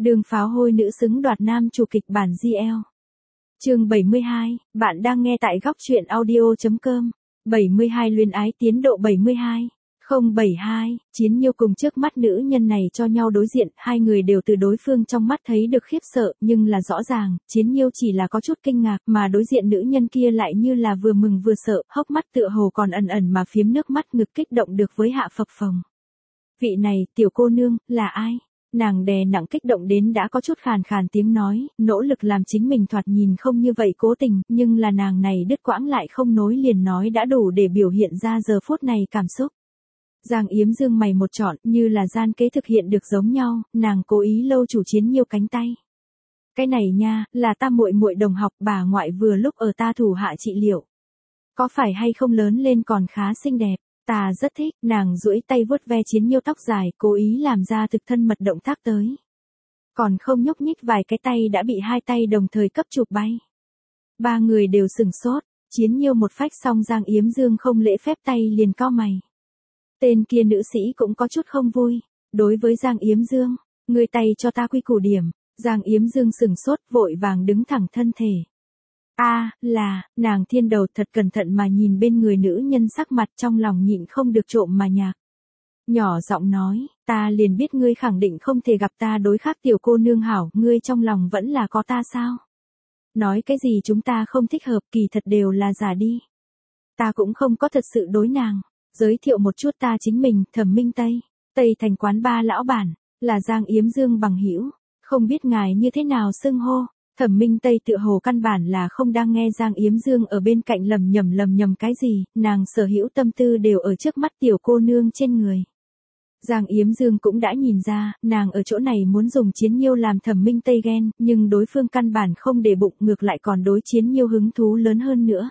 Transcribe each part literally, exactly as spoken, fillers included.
Đường pháo hôi nữ xứng đoạt nam chủ kịch bản giê lờ. Chương bảy mươi hai, bạn đang nghe tại góc truyện audio chấm com. bảy mươi hai Luyến ái tiến độ bảy mươi hai. không bảy hai, Chiến Nhiêu cùng trước mắt nữ nhân này cho nhau đối diện, hai người đều từ đối phương trong mắt thấy được khiếp sợ, nhưng là rõ ràng, Chiến Nhiêu chỉ là có chút kinh ngạc, mà đối diện nữ nhân kia lại như là vừa mừng vừa sợ, hốc mắt tựa hồ còn ẩn ẩn mà phiếm nước mắt, ngực kích động được với hạ phập phồng. Vị này, tiểu cô nương, là ai? Nàng đè nặng kích động đến đã có chút khàn khàn tiếng nói, nỗ lực làm chính mình thoạt nhìn không như vậy cố tình, nhưng là nàng này đứt quãng lại không nối liền nói đã đủ để biểu hiện ra giờ phút này cảm xúc. Giang Yếm Dương mày một trọn, như là gian kế thực hiện được giống nhau, nàng cố ý lâu chủ Chiến Nhiêu cánh tay. Cái này nha, là ta muội muội đồng học, bà ngoại vừa lúc ở ta thủ hạ trị liệu. Có phải hay không lớn lên còn khá xinh đẹp, ta rất thích, nàng duỗi tay vuốt ve Chiến Nhiêu tóc dài, cố ý làm ra thực thân mật động tác tới. Còn không nhúc nhích vài cái tay đã bị hai tay đồng thời cấp chụp bay. Ba người đều sửng sốt, Chiến Nhiêu một phách xong Giang Yếm Dương không lễ phép tay liền cau mày. Tên kia nữ sĩ cũng có chút không vui, đối với Giang Yếm Dương, ngươi tay cho ta quy củ điểm. Giang Yếm Dương sừng sốt, vội vàng đứng thẳng thân thể. A, à, là, nàng thiên đầu thật cẩn thận mà nhìn bên người nữ nhân sắc mặt, trong lòng nhịn không được trộm mà nhạc. Nhỏ giọng nói, ta liền biết ngươi khẳng định không thể gặp ta đối khác tiểu cô nương hảo, ngươi trong lòng vẫn là có ta sao? Nói cái gì chúng ta không thích hợp, kỳ thật đều là giả đi. Ta cũng không có thật sự đối nàng. Giới thiệu một chút ta chính mình, Thẩm Minh Tây, Tây Thành quán ba lão bản, là Giang Yếm Dương bằng hữu, không biết ngài như thế nào xưng hô. Thẩm Minh Tây tựa hồ căn bản là không đang nghe Giang Yếm Dương ở bên cạnh lầm nhầm lầm nhầm cái gì, nàng sở hữu tâm tư đều ở trước mắt tiểu cô nương trên người. Giang Yếm Dương cũng đã nhìn ra, nàng ở chỗ này muốn dùng Chiến Nhiêu làm Thẩm Minh Tây ghen, nhưng đối phương căn bản không để bụng, ngược lại còn đối Chiến Nhiêu hứng thú lớn hơn nữa.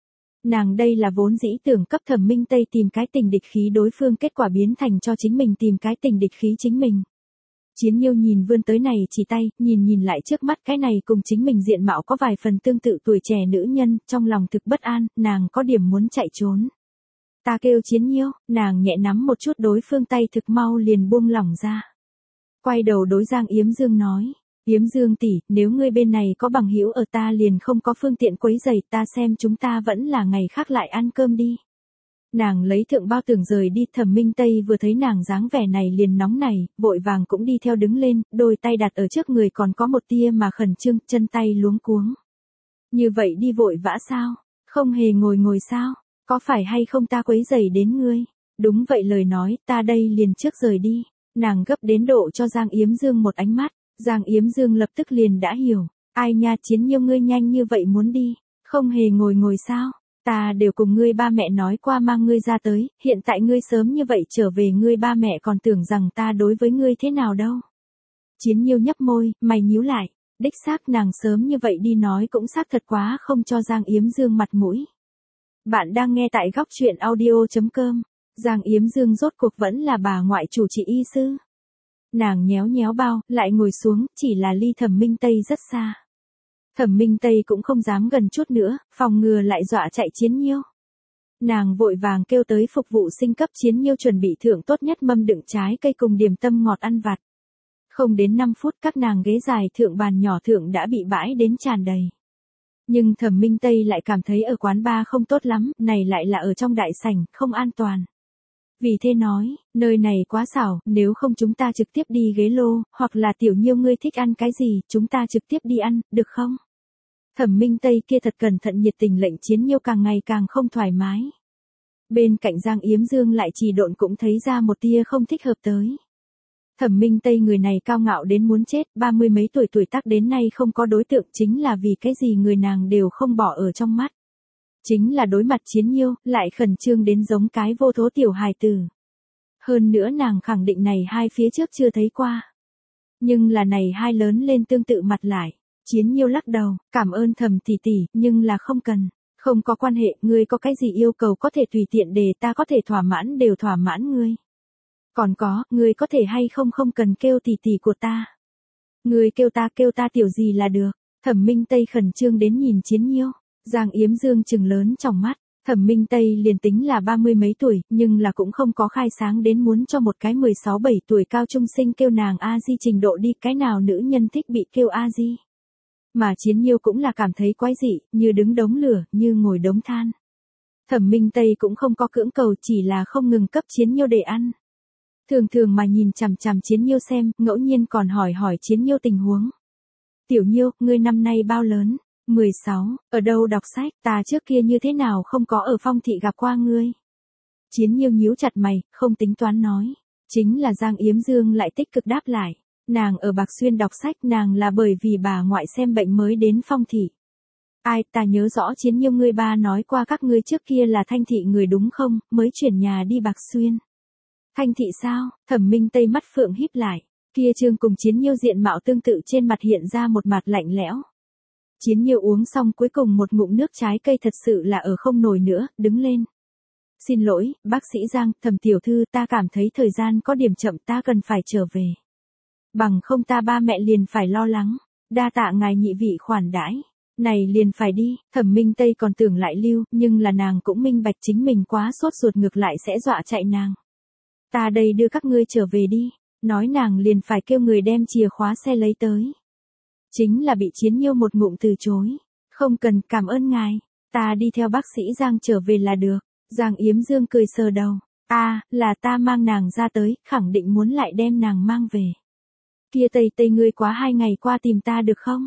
Nàng đây là vốn dĩ tưởng cấp Thẩm Minh Tây tìm cái tình địch khí đối phương, kết quả biến thành cho chính mình tìm cái tình địch khí chính mình. Chiến Nhiêu nhìn vươn tới này chỉ tay, nhìn nhìn lại trước mắt cái này cùng chính mình diện mạo có vài phần tương tự tuổi trẻ nữ nhân, trong lòng thực bất an, nàng có điểm muốn chạy trốn. Ta kêu Chiến Nhiêu, nàng nhẹ nắm một chút đối phương tay, thực mau liền buông lỏng ra. Quay đầu đối Giang Yếm Dương nói. Yếm Dương tỷ, nếu ngươi bên này có bằng hữu ở ta liền không có phương tiện quấy rầy, ta xem chúng ta vẫn là ngày khác lại ăn cơm đi. Nàng lấy thượng bao tưởng rời đi, Thẩm Minh Tây vừa thấy nàng dáng vẻ này liền nóng nảy, vội vàng cũng đi theo đứng lên, đôi tay đặt ở trước người còn có một tia mà khẩn trương, chân tay luống cuống. Như vậy đi vội vã sao? Không hề ngồi ngồi sao? Có phải hay không ta quấy rầy đến ngươi? Đúng vậy lời nói, ta đây liền trước rời đi. Nàng gấp đến độ cho Giang Yếm Dương một ánh mắt. Giang Yếm Dương lập tức liền đã hiểu, ai nha Chiến Nhiêu ngươi nhanh như vậy muốn đi, không hề ngồi ngồi sao, ta đều cùng ngươi ba mẹ nói qua mang ngươi ra tới, hiện tại ngươi sớm như vậy trở về ngươi ba mẹ còn tưởng rằng ta đối với ngươi thế nào đâu. Chiến Nhiêu nhấp môi, mày nhíu lại, đích xác nàng sớm như vậy đi nói cũng xác thật quá không cho Giang Yếm Dương mặt mũi. Bạn đang nghe tại góc truyện audio chấm com, Giang Yếm Dương rốt cuộc vẫn là bà ngoại chủ trị y sư. Nàng nhéo nhéo bao, lại ngồi xuống, chỉ là ly Thẩm Minh Tây rất xa. Thẩm Minh Tây cũng không dám gần chút nữa, phòng ngừa lại dọa chạy Chiến Nhiêu. Nàng vội vàng kêu tới phục vụ sinh cấp Chiến Nhiêu chuẩn bị thưởng tốt nhất mâm đựng trái cây cùng điểm tâm ngọt ăn vặt. Không đến năm phút các nàng ghế dài thượng bàn nhỏ thượng đã bị bãi đến tràn đầy. Nhưng Thẩm Minh Tây lại cảm thấy ở quán bar không tốt lắm, này lại là ở trong đại sảnh, không an toàn. Vì thế nói, nơi này quá xảo, nếu không chúng ta trực tiếp đi ghế lô, hoặc là Tiểu Nhiêu ngươi thích ăn cái gì, chúng ta trực tiếp đi ăn, được không? Thẩm Minh Tây kia thật cẩn thận nhiệt tình lệnh Chiến Nhiêu càng ngày càng không thoải mái. Bên cạnh Giang Yếm Dương lại trì độn cũng thấy ra một tia không thích hợp tới. Thẩm Minh Tây người này cao ngạo đến muốn chết, ba mươi mấy tuổi tuổi tác đến nay không có đối tượng chính là vì cái gì người nàng đều không bỏ ở trong mắt. Chính là đối mặt Chiến Nhiêu, lại khẩn trương đến giống cái vô thố tiểu hài tử. Hơn nữa nàng khẳng định này hai phía trước chưa thấy qua. Nhưng là này hai lớn lên tương tự mặt lại. Chiến Nhiêu lắc đầu, cảm ơn Thẩm tỷ tỷ, nhưng là không cần. Không có quan hệ, ngươi có cái gì yêu cầu có thể tùy tiện để ta có thể thỏa mãn đều thỏa mãn ngươi. Còn có, ngươi có thể hay không không cần kêu tỷ tỷ của ta. Ngươi kêu ta kêu ta tiểu gì là được. Thẩm Minh Tây khẩn trương đến nhìn Chiến Nhiêu. Giang Yếm Dương trừng lớn trong mắt, Thẩm Minh Tây liền tính là ba mươi mấy tuổi, nhưng là cũng không có khai sáng đến muốn cho một cái mười sáu bảy tuổi cao trung sinh kêu nàng A Di trình độ đi, cái nào nữ nhân thích bị kêu A Di. Mà Chiến Nhiêu cũng là cảm thấy quái dị, như đứng đống lửa, như ngồi đống than. Thẩm Minh Tây cũng không có cưỡng cầu, chỉ là không ngừng cấp Chiến Nhiêu để ăn. Thường thường mà nhìn chằm chằm Chiến Nhiêu xem, ngẫu nhiên còn hỏi hỏi Chiến Nhiêu tình huống. Tiểu Nhiêu, ngươi năm nay bao lớn? mười sáu, ở đâu đọc sách, ta trước kia như thế nào không có ở Phong thị gặp qua ngươi. Chiến Nhiêu nhíu chặt mày, không tính toán nói. Chính là Giang Yếm Dương lại tích cực đáp lại. Nàng ở Bạc Xuyên đọc sách, nàng là bởi vì bà ngoại xem bệnh mới đến Phong thị. Ai, ta nhớ rõ Chiến Nhiêu ngươi ba nói qua các ngươi trước kia là Thanh thị người đúng không, mới chuyển nhà đi Bạc Xuyên. Thanh thị sao? Thẩm Minh Tây mắt phượng híp lại. Kia Trương cùng Chiến Nhiêu diện mạo tương tự trên mặt hiện ra một mặt lạnh lẽo. Chiến Nhiêu uống xong cuối cùng một ngụm nước trái cây thật sự là ở không nổi nữa, đứng lên. Xin lỗi, bác sĩ Giang, Thẩm tiểu thư, ta cảm thấy thời gian có điểm chậm, ta cần phải trở về. Bằng không ta ba mẹ liền phải lo lắng, đa tạ ngài nhị vị khoản đãi. Này liền phải đi, Thẩm Minh Tây còn tưởng lại lưu, nhưng là nàng cũng minh bạch chính mình quá sốt ruột ngược lại sẽ dọa chạy nàng. Ta đây đưa các ngươi trở về đi, nói nàng liền phải kêu người đem chìa khóa xe lấy tới. Chính là bị Chiến Nhiêu một ngụm từ chối. Không cần, cảm ơn ngài, ta đi theo bác sĩ Giang trở về là được. Giang Yếm Dương cười sờ đầu. A, à, là ta mang nàng ra tới, khẳng định muốn lại đem nàng mang về. Kia Tây Tây ngươi quá hai ngày qua tìm ta được không?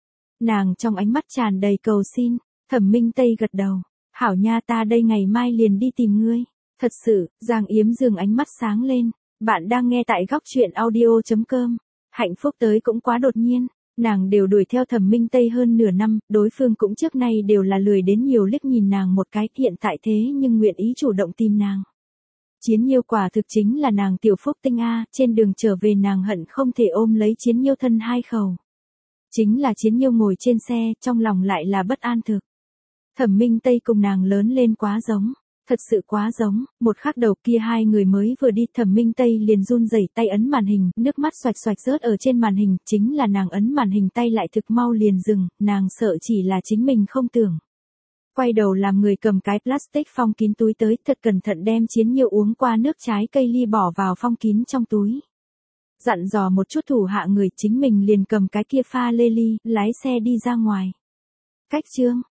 Nàng trong ánh mắt tràn đầy cầu xin. Thẩm Minh Tây gật đầu. Hảo nha, ta đây ngày mai liền đi tìm ngươi. Thật sự, Giang Yếm Dương ánh mắt sáng lên. Bạn đang nghe tại góc truyện audio chấm com. Hạnh phúc tới cũng quá đột nhiên. Nàng đều đuổi theo Thẩm Minh Tây hơn nửa năm, đối phương cũng trước nay đều là lười đến nhiều liếc nhìn nàng một cái, hiện tại thế nhưng nguyện ý chủ động tìm nàng. Chiến Nhiêu quả thực chính là nàng tiểu phúc tinh A, trên đường trở về nàng hận không thể ôm lấy Chiến Nhiêu thân hai khẩu. Chính là Chiến Nhiêu ngồi trên xe, trong lòng lại là bất an thực. Thẩm Minh Tây cùng nàng lớn lên quá giống. Thật sự quá giống, một khắc đầu kia hai người mới vừa đi, Thẩm Minh Tây liền run rẩy tay ấn màn hình, nước mắt xoạch xoạch rớt ở trên màn hình, chính là nàng ấn màn hình tay lại thực mau liền dừng, nàng sợ chỉ là chính mình không tưởng. Quay đầu làm người cầm cái plastic phong kín túi tới, thật cẩn thận đem Chiến Nhiêu uống qua nước trái cây ly bỏ vào phong kín trong túi. Dặn dò một chút thủ hạ người, chính mình liền cầm cái kia pha lê ly, lái xe đi ra ngoài. Cách chương